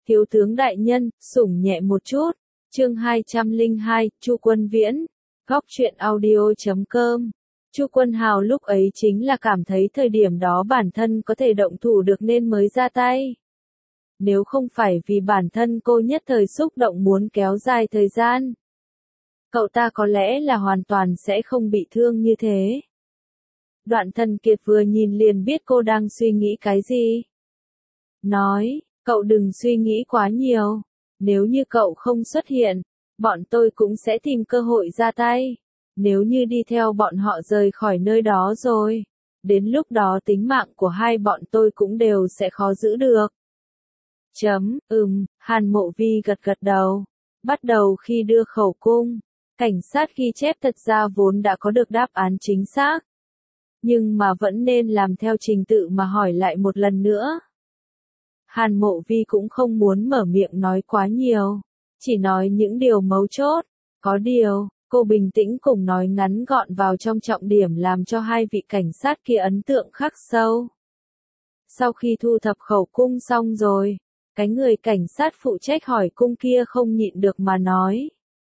Thiếu tướng đại nhân, sủng nhẹ một chút. Chương 202, Chu Quân Viễn. Góc truyện audio.com. Chu Quân Hào lúc ấy chính là cảm thấy thời điểm đó bản thân có thể động thủ được nên mới ra tay. Nếu không phải vì bản thân cô nhất thời xúc động muốn kéo dài thời gian, cậu ta có lẽ là hoàn toàn sẽ không bị thương như thế. Đoạn Thần Kiệt vừa nhìn liền biết cô đang suy nghĩ cái gì. Nói, cậu đừng suy nghĩ quá nhiều. Nếu như cậu không xuất hiện, bọn tôi cũng sẽ tìm cơ hội ra tay. Nếu như đi theo bọn họ rời khỏi nơi đó rồi, đến lúc đó tính mạng của hai bọn tôi cũng đều sẽ khó giữ được. Hàn Mộ Vi gật gật đầu. Bắt đầu khi đưa khẩu cung, cảnh sát ghi chép thật ra vốn đã có được đáp án chính xác. Nhưng mà vẫn nên làm theo trình tự mà hỏi lại một lần nữa. Hàn Mộ Vi cũng không muốn mở miệng nói quá nhiều, chỉ nói những điều mấu chốt. Có điều, cô bình tĩnh cùng nói ngắn gọn vào trong trọng điểm làm cho hai vị cảnh sát kia ấn tượng khắc sâu. Sau khi thu thập khẩu cung xong rồi, cái người cảnh sát phụ trách hỏi cung kia không nhịn được mà nói.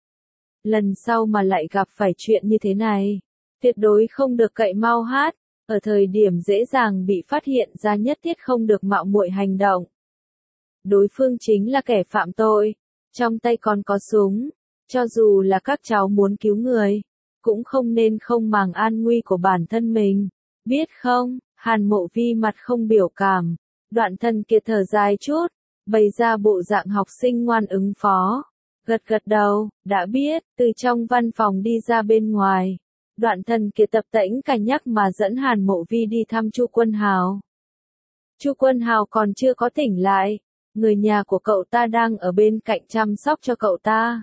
Lần sau mà lại gặp phải chuyện như thế này, tuyệt đối không được cậy mau hát, ở thời điểm dễ dàng bị phát hiện ra nhất thiết không được mạo muội hành động. Đối phương chính là kẻ phạm tội, trong tay còn có súng, cho dù là các cháu muốn cứu người, cũng không nên không màng an nguy của bản thân mình, biết không? Hàn Mộ Vi mặt không biểu cảm, Đoạn Thần Kiệt thở dài chút, bày ra bộ dạng học sinh ngoan ứng phó, gật gật đầu, đã biết. Từ trong văn phòng đi ra bên ngoài, Đoạn Thần Kiệt tập tễnh cả nhắc mà dẫn Hàn Mộ Vi đi thăm Chu Quân Hào. Chu Quân Hào còn chưa có tỉnh lại, người nhà của cậu ta đang ở bên cạnh chăm sóc cho cậu ta.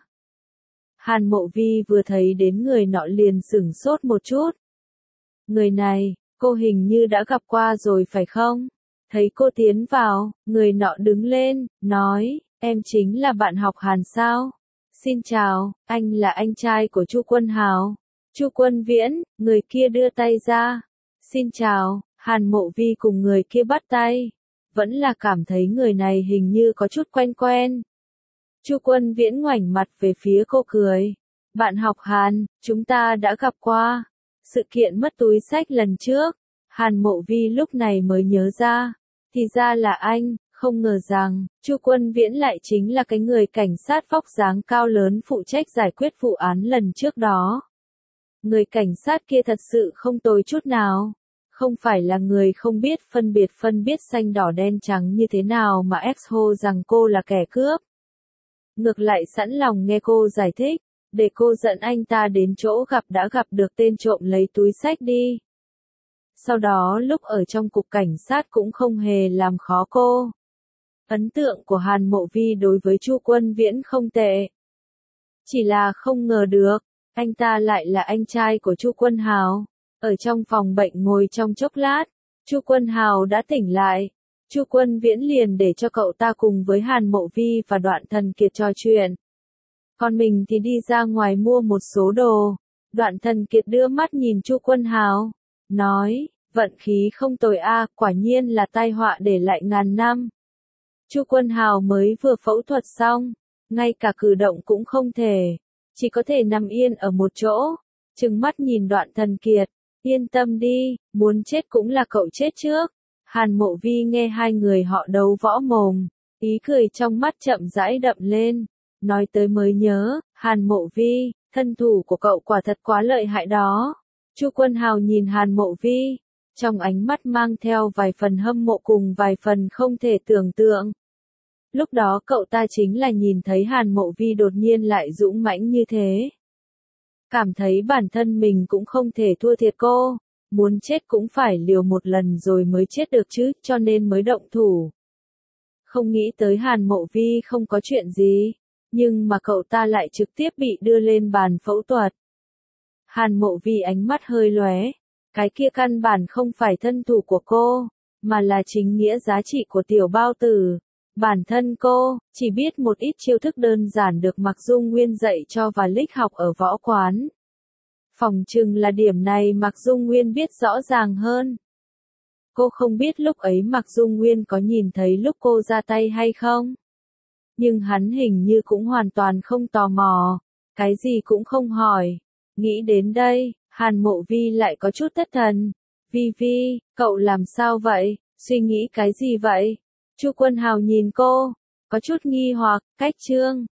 Hàn Mộ Vi vừa thấy đến người nọ liền sửng sốt một chút. Người này, cô hình như đã gặp qua rồi phải không? Thấy cô tiến vào, người nọ đứng lên, nói, em chính là bạn học Hàn sao? Xin chào, anh là anh trai của Chu Quân Hào. Chu Quân Viễn, người kia đưa tay ra. Xin chào, Hàn Mộ Vi cùng người kia bắt tay. Vẫn là cảm thấy người này hình như có chút quen quen. Chu Quân Viễn ngoảnh mặt về phía cô cười. Bạn học Hàn, chúng ta đã gặp qua. Sự kiện mất túi xách lần trước, Hàn Mộ Vi lúc này mới nhớ ra. Thì ra là anh, không ngờ rằng, Chu Quân Viễn lại chính là cái người cảnh sát vóc dáng cao lớn phụ trách giải quyết vụ án lần trước đó. Người cảnh sát kia thật sự không tồi chút nào. Không phải là người không biết phân biệt xanh đỏ đen trắng như thế nào mà ép hô rằng cô là kẻ cướp. Ngược lại sẵn lòng nghe cô giải thích, để cô dẫn anh ta đến chỗ đã gặp được tên trộm lấy túi xách đi. Sau đó lúc ở trong cục cảnh sát cũng không hề làm khó cô. Ấn tượng của Hàn Mộ Vi đối với Chu Quân Viễn không tệ. Chỉ là không ngờ được, anh ta lại là anh trai của Chu Quân Hào. Ở trong phòng bệnh ngồi trong chốc lát, Chu Quân Hào đã tỉnh lại. Chu Quân Viễn liền để cho cậu ta cùng với Hàn Mộ Vi và Đoạn Thần Kiệt trò chuyện. Còn mình thì đi ra ngoài mua một số đồ. Đoạn Thần Kiệt đưa mắt nhìn Chu Quân Hào, nói, vận khí không tồi a, quả nhiên là tai họa để lại ngàn năm. Chu Quân Hào mới vừa phẫu thuật xong, ngay cả cử động cũng không thể, chỉ có thể nằm yên ở một chỗ, trừng mắt nhìn Đoạn Thần Kiệt, yên tâm đi, muốn chết cũng là cậu chết trước. Hàn Mộ Vi nghe hai người họ đấu võ mồm, ý cười trong mắt chậm rãi đậm lên, nói tới mới nhớ, Hàn Mộ Vi, thân thủ của cậu quả thật quá lợi hại đó. Chu Quân Hào nhìn Hàn Mộ Vi, trong ánh mắt mang theo vài phần hâm mộ cùng vài phần không thể tưởng tượng. Lúc đó cậu ta chính là nhìn thấy Hàn Mộ Vi đột nhiên lại dũng mãnh như thế. Cảm thấy bản thân mình cũng không thể thua thiệt cô, muốn chết cũng phải liều một lần rồi mới chết được chứ, cho nên mới động thủ. Không nghĩ tới Hàn Mộ Vi không có chuyện gì, nhưng mà cậu ta lại trực tiếp bị đưa lên bàn phẫu thuật. Hàn Mộ Vi ánh mắt hơi lóe, cái kia căn bản không phải thân thủ của cô, mà là chính nghĩa giá trị của tiểu bao tử. Bản thân cô, chỉ biết một ít chiêu thức đơn giản được Mạc Dung Nguyên dạy cho và lích học ở võ quán. Phỏng chừng là điểm này Mạc Dung Nguyên biết rõ ràng hơn. Cô không biết lúc ấy Mạc Dung Nguyên có nhìn thấy lúc cô ra tay hay không? Nhưng hắn hình như cũng hoàn toàn không tò mò, cái gì cũng không hỏi. Nghĩ đến đây, Hàn Mộ Vi lại có chút thất thần. Vi Vi, cậu làm sao vậy? Suy nghĩ cái gì vậy? Chu Quân Hào nhìn cô, có chút nghi hoặc, cách Trương